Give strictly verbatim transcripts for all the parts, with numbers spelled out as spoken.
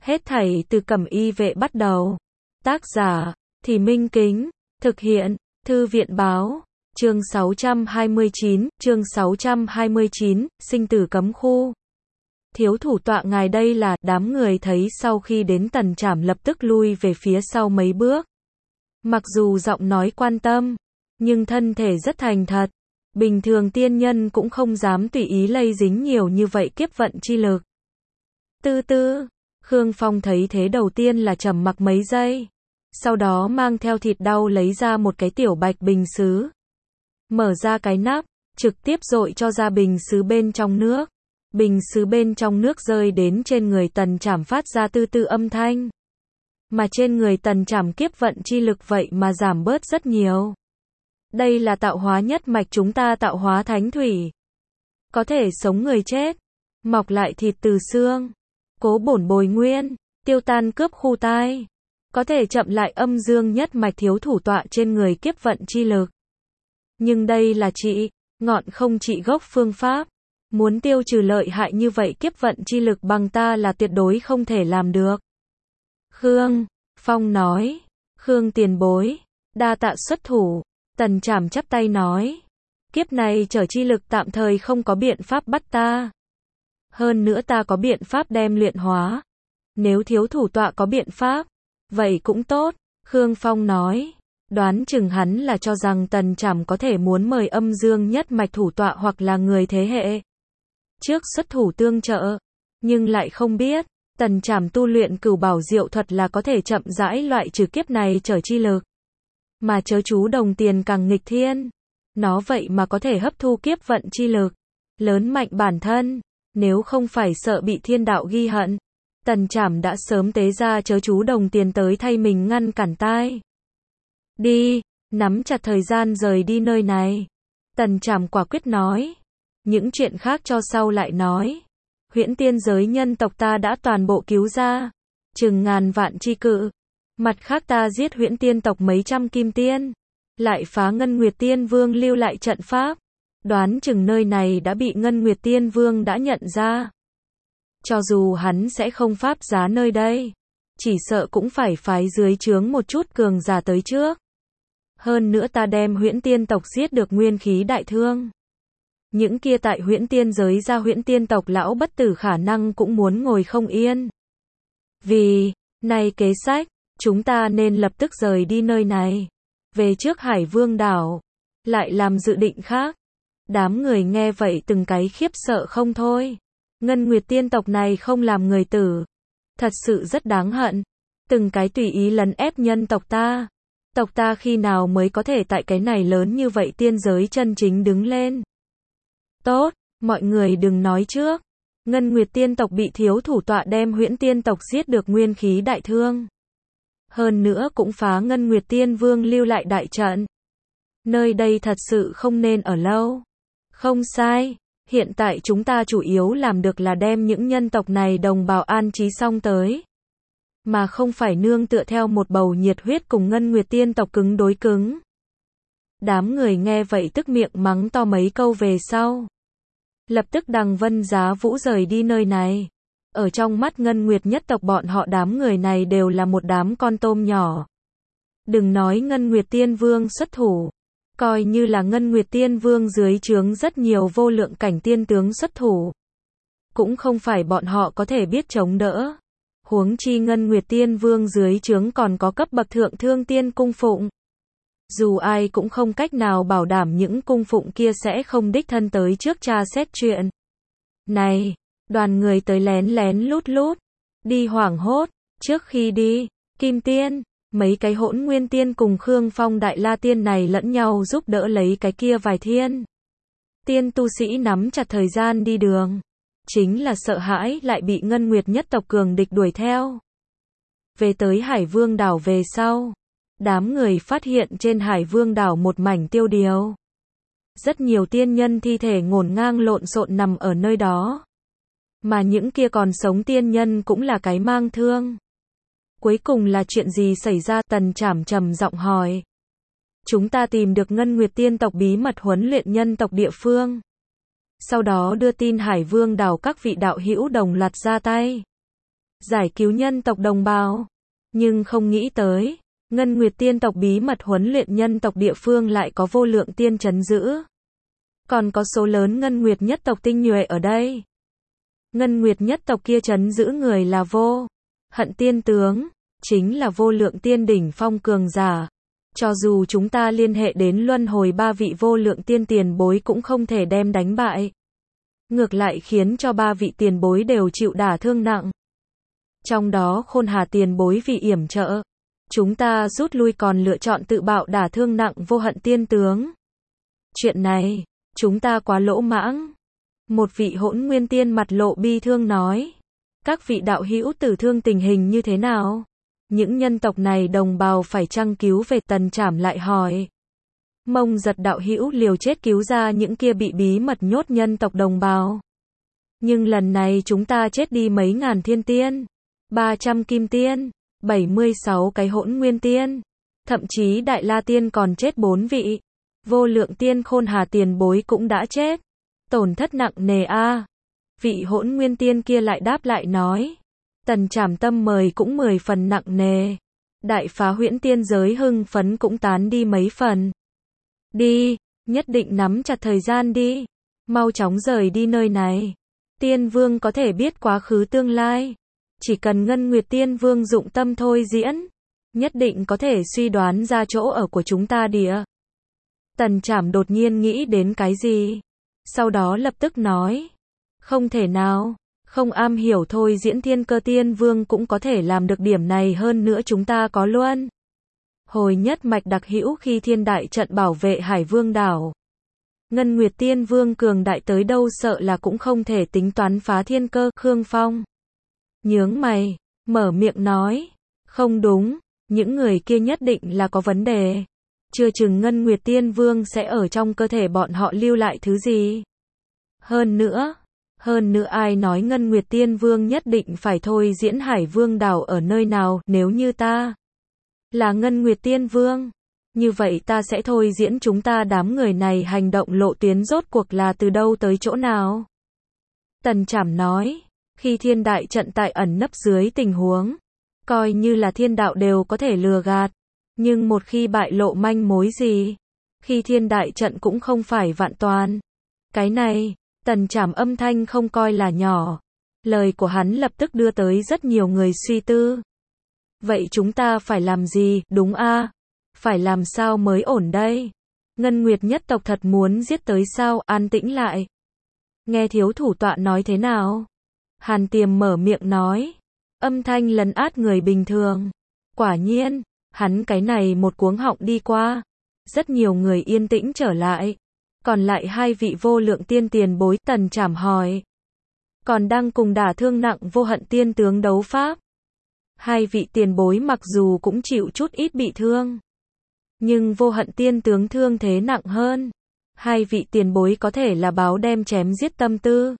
Hết thảy từ Cẩm Y Vệ bắt đầu. Tác giả, Thì Minh Kính. Thực hiện, Thư viện báo. Chương sáu trăm hai mươi chín, chương sáu trăm hai mươi chín, sinh tử cấm khu. Thiếu thủ tọa ngài đây là, đám người thấy sau khi đến Tần Trảm lập tức lui về phía sau mấy bước. Mặc dù giọng nói quan tâm, nhưng thân thể rất thành thật. Bình thường tiên nhân cũng không dám tùy ý lây dính nhiều như vậy kiếp vận chi lực. Tư tư, Khương Phong thấy thế đầu tiên là trầm mặc mấy giây. Sau đó mang theo thịt đau lấy ra một cái tiểu bạch bình sứ. Mở ra cái nắp, trực tiếp dội cho ra bình sứ bên trong nước. Bình sứ bên trong nước rơi đến trên người Tần Trảm phát ra tư tư âm thanh. Mà trên người Tần Trảm kiếp vận chi lực vậy mà giảm bớt rất nhiều. Đây là tạo hóa nhất mạch chúng ta tạo hóa thánh thủy. Có thể sống người chết, mọc lại thịt từ xương, cố bổn bồi nguyên, tiêu tan cướp khu tai. Có thể chậm lại âm dương nhất mạch thiếu thủ tọa trên người kiếp vận chi lực. Nhưng đây là trị, ngọn không trị gốc phương pháp. Muốn tiêu trừ lợi hại như vậy kiếp vận chi lực bằng ta là tuyệt đối không thể làm được. Khương Phong nói, Khương tiền bối, đa tạ xuất thủ. Tần Trảm chắp tay nói, kiếp này trở chi lực tạm thời không có biện pháp bắt ta. Hơn nữa ta có biện pháp đem luyện hóa. Nếu thiếu thủ tọa có biện pháp, vậy cũng tốt. Khương Phong nói, đoán chừng hắn là cho rằng Tần Trảm có thể muốn mời âm dương nhất mạch thủ tọa hoặc là người thế hệ trước xuất thủ tương trợ, nhưng lại không biết, Tần Trảm tu luyện cửu bảo diệu thuật là có thể chậm rãi loại trừ kiếp này trở chi lực. Mà chớ chú đồng tiền càng nghịch thiên, nó vậy mà có thể hấp thu kiếp vận chi lực, lớn mạnh bản thân, nếu không phải sợ bị thiên đạo ghi hận, Tần Trảm đã sớm tế ra chớ chú đồng tiền tới thay mình ngăn cản tai. Đi, nắm chặt thời gian rời đi nơi này. Tần Trảm quả quyết nói. Những chuyện khác cho sau lại nói. Huyễn tiên giới nhân tộc ta đã toàn bộ cứu ra. Chừng ngàn vạn chi cự. Mặt khác ta giết huyễn tiên tộc mấy trăm kim tiên. Lại phá Ngân Nguyệt Tiên Vương lưu lại trận pháp. Đoán chừng nơi này đã bị Ngân Nguyệt Tiên Vương đã nhận ra. Cho dù hắn sẽ không pháp giá nơi đây, chỉ sợ cũng phải phái dưới trướng một chút cường giả tới trước. Hơn nữa ta đem huyễn tiên tộc giết được nguyên khí đại thương. Những kia tại huyễn tiên giới ra huyễn tiên tộc lão bất tử khả năng cũng muốn ngồi không yên. Vì, này kế sách, chúng ta nên lập tức rời đi nơi này. Về trước Hải Vương đảo, lại làm dự định khác. Đám người nghe vậy từng cái khiếp sợ không thôi. Ngân Nguyệt tiên tộc này không làm người tử. Thật sự rất đáng hận. Từng cái tùy ý lấn ép nhân tộc ta. Tộc ta khi nào mới có thể tại cái này lớn như vậy tiên giới chân chính đứng lên. Tốt, mọi người đừng nói trước. Ngân Nguyệt tiên tộc bị thiếu thủ tọa đem huyễn tiên tộc giết được nguyên khí đại thương. Hơn nữa cũng phá Ngân Nguyệt Tiên Vương lưu lại đại trận. Nơi đây thật sự không nên ở lâu. Không sai. Hiện tại chúng ta chủ yếu làm được là đem những nhân tộc này đồng bào an trí xong tới. Mà không phải nương tựa theo một bầu nhiệt huyết cùng Ngân Nguyệt tiên tộc cứng đối cứng. Đám người nghe vậy tức miệng mắng to mấy câu về sau. Lập tức đằng Vân Giá Vũ rời đi nơi này. Ở trong mắt Ngân Nguyệt nhất tộc bọn họ đám người này đều là một đám con tôm nhỏ. Đừng nói Ngân Nguyệt Tiên Vương xuất thủ. Coi như là Ngân Nguyệt Tiên Vương dưới trướng rất nhiều vô lượng cảnh tiên tướng xuất thủ. Cũng không phải bọn họ có thể biết chống đỡ. Huống chi Ngân Nguyệt Tiên Vương dưới trướng còn có cấp bậc thượng thương tiên cung phụng. Dù ai cũng không cách nào bảo đảm những cung phụng kia sẽ không đích thân tới trước tra xét chuyện. Này, đoàn người tới lén lén lút lút. Đi hoảng hốt, trước khi đi, Kim Tiên, mấy cái hỗn nguyên tiên cùng Khương Phong Đại La Tiên này lẫn nhau giúp đỡ lấy cái kia vài thiên. Tiên tu sĩ nắm chặt thời gian đi đường. Chính là sợ hãi lại bị Ngân Nguyệt nhất tộc cường địch đuổi theo. Về tới Hải Vương đảo về sau. Đám người phát hiện trên Hải Vương đảo một mảnh tiêu điều. Rất nhiều tiên nhân thi thể ngổn ngang lộn xộn nằm ở nơi đó. Mà những kia còn sống tiên nhân cũng là cái mang thương. Cuối cùng là chuyện gì xảy ra? Tần Trảm trầm giọng hỏi. Chúng ta tìm được Ngân Nguyệt tiên tộc bí mật huấn luyện nhân tộc địa phương. Sau đó đưa tin Hải Vương đảo các vị đạo hữu đồng loạt ra tay. giải cứu nhân tộc đồng bào. Nhưng không nghĩ tới, Ngân Nguyệt tiên tộc bí mật huấn luyện nhân tộc địa phương lại có vô lượng tiên trấn giữ. Còn có số lớn Ngân Nguyệt nhất tộc tinh nhuệ ở đây. Ngân Nguyệt nhất tộc kia trấn giữ người là vô hận tiên tướng, chính là vô lượng tiên đỉnh phong cường giả. Cho dù chúng ta liên hệ đến luân hồi ba vị vô lượng tiên tiền bối cũng không thể đem đánh bại. Ngược lại khiến cho ba vị tiền bối đều chịu đả thương nặng. Trong đó Khôn Hà tiền bối vì yểm trợ, chúng ta rút lui còn lựa chọn tự bạo đả thương nặng vô hận tiên tướng. Chuyện này, chúng ta quá lỗ mãng. Một vị hỗn nguyên tiên mặt lộ bi thương nói. Các vị đạo hữu tử thương tình hình như thế nào? Những nhân tộc này đồng bào phải chăng cứu về? Tần Trảm lại hỏi. Mông Giật đạo hữu liều chết cứu ra những kia bị bí mật nhốt nhân tộc đồng bào. Nhưng lần này chúng ta chết đi mấy ngàn thiên tiên, ba trăm kim tiên, bảy mươi sáu cái hỗn nguyên tiên, thậm chí Đại La tiên còn chết bốn vị. Vô lượng tiên Khôn Hà tiền bối cũng đã chết. Tổn thất nặng nề a. Vị hỗn nguyên tiên kia lại đáp lại nói. Tần Trảm tâm mời cũng mười phần nặng nề. Đại phá huyễn tiên giới hưng phấn cũng tán đi mấy phần. Đi, nhất định nắm chặt thời gian đi. Mau chóng rời đi nơi này. Tiên vương có thể biết quá khứ tương lai. Chỉ cần Ngân Nguyệt tiên vương dụng tâm thôi diễn, nhất định có thể suy đoán ra chỗ ở của chúng ta địa. Tần Trảm đột nhiên nghĩ đến cái gì. Sau đó lập tức nói. Không thể nào. Không am hiểu thôi diễn Thiên Cơ tiên vương cũng có thể làm được điểm này, hơn nữa chúng ta có luôn hồi nhất mạch đặc hữu khi thiên đại trận bảo vệ Hải Vương đảo. Ngân Nguyệt tiên vương cường đại tới đâu sợ là cũng không thể tính toán phá thiên cơ. Khương Phong nhướng mày, mở miệng nói. Không đúng, những người kia nhất định là có vấn đề. Chưa chừng Ngân Nguyệt tiên vương sẽ ở trong cơ thể bọn họ lưu lại thứ gì. Hơn nữa, hơn nữa ai nói Ngân Nguyệt tiên vương nhất định phải thôi diễn Hải Vương đảo ở nơi nào? Nếu như ta là Ngân Nguyệt tiên vương, như vậy ta sẽ thôi diễn chúng ta đám người này hành động lộ tuyến rốt cuộc là từ đâu tới chỗ nào. Tần Trảm nói, khi thiên đại trận tại ẩn nấp dưới tình huống, coi như là thiên đạo đều có thể lừa gạt. Nhưng một khi bại lộ manh mối gì, khi thiên đại trận cũng không phải vạn toàn. Cái này, Tần Trảm âm thanh không coi là nhỏ. Lời của hắn lập tức đưa tới rất nhiều người suy tư. Vậy chúng ta phải làm gì? Đúng a, phải làm sao mới ổn đây? Ngân Nguyệt nhất tộc thật muốn giết tới sao? An tĩnh lại. Nghe thiếu thủ tọa nói thế nào? Hàn Tiềm mở miệng nói. Âm thanh lấn át người bình thường. Quả nhiên, hắn cái này một cuống họng đi qua. Rất nhiều người yên tĩnh trở lại. Còn lại hai vị vô lượng tiên tiền bối. Tần Trảm hỏi. Còn đang cùng đả thương nặng vô hận tiên tướng đấu pháp. Hai vị tiền bối mặc dù cũng chịu chút ít bị thương, nhưng vô hận tiên tướng thương thế nặng hơn. Hai vị tiền bối có thể là báo đem chém giết tâm tư.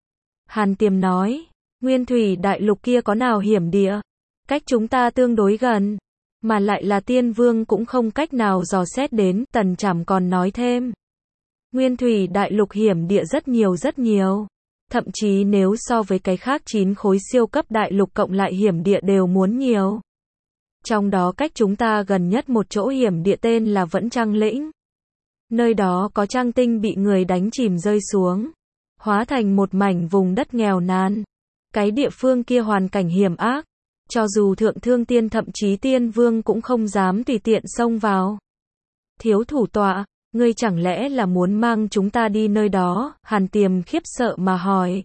Hàn Tiềm nói, Nguyên Thủy đại lục kia có nào hiểm địa, cách chúng ta tương đối gần, mà lại là tiên vương cũng không cách nào dò xét đến. Tần Trảm còn nói thêm, Nguyên Thủy đại lục hiểm địa rất nhiều rất nhiều. Thậm chí nếu so với cái khác chín khối siêu cấp đại lục cộng lại hiểm địa đều muốn nhiều. Trong đó cách chúng ta gần nhất một chỗ hiểm địa tên là Vẫn Trăng Lĩnh. Nơi đó có Trăng Tinh bị người đánh chìm rơi xuống, hóa thành một mảnh vùng đất nghèo nàn. Cái địa phương kia hoàn cảnh hiểm ác, cho dù thượng thương tiên thậm chí tiên vương cũng không dám tùy tiện xông vào. Thiếu thủ tọa, ngươi chẳng lẽ là muốn mang chúng ta đi nơi đó? Hàn Tiềm khiếp sợ mà hỏi.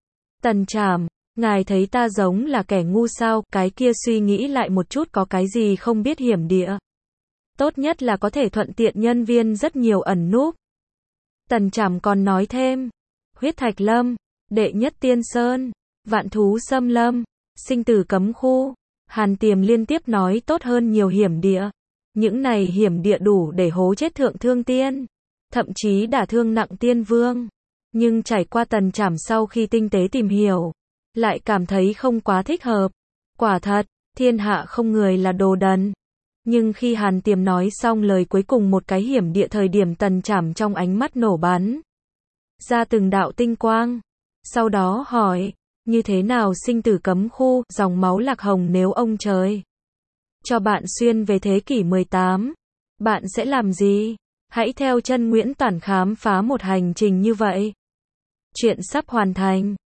Tần Trảm, ngài thấy ta giống là kẻ ngu sao? Cái kia suy nghĩ lại một chút, có cái gì không biết hiểm địa. Tốt nhất là có thể thuận tiện nhân viên rất nhiều ẩn núp. Tần Trảm còn nói thêm, Huyết Thạch Lâm, Đệ Nhất Tiên Sơn, Vạn Thú Xâm Lâm, Sinh Tử Cấm Khu. Hàn Tiềm liên tiếp nói tốt hơn nhiều hiểm địa. Những này hiểm địa đủ để hố chết thượng thương tiên, thậm chí đả thương nặng tiên vương. Nhưng trải qua Tần Trảm sau khi tinh tế tìm hiểu, lại cảm thấy không quá thích hợp. Quả thật, thiên hạ không người là đồ đần. Nhưng khi Hàn Tiềm nói xong lời cuối cùng một cái hiểm địa thời điểm, Tần Trảm trong ánh mắt nổ bắn ra từng đạo tinh quang. Sau đó hỏi, Như thế nào sinh tử cấm khu, dòng máu lạc hồng nếu ông trời cho bạn xuyên về thế kỷ mười tám, bạn sẽ làm gì? Hãy theo chân Nguyễn Toản khám phá một hành trình như vậy. Chuyện sắp hoàn thành.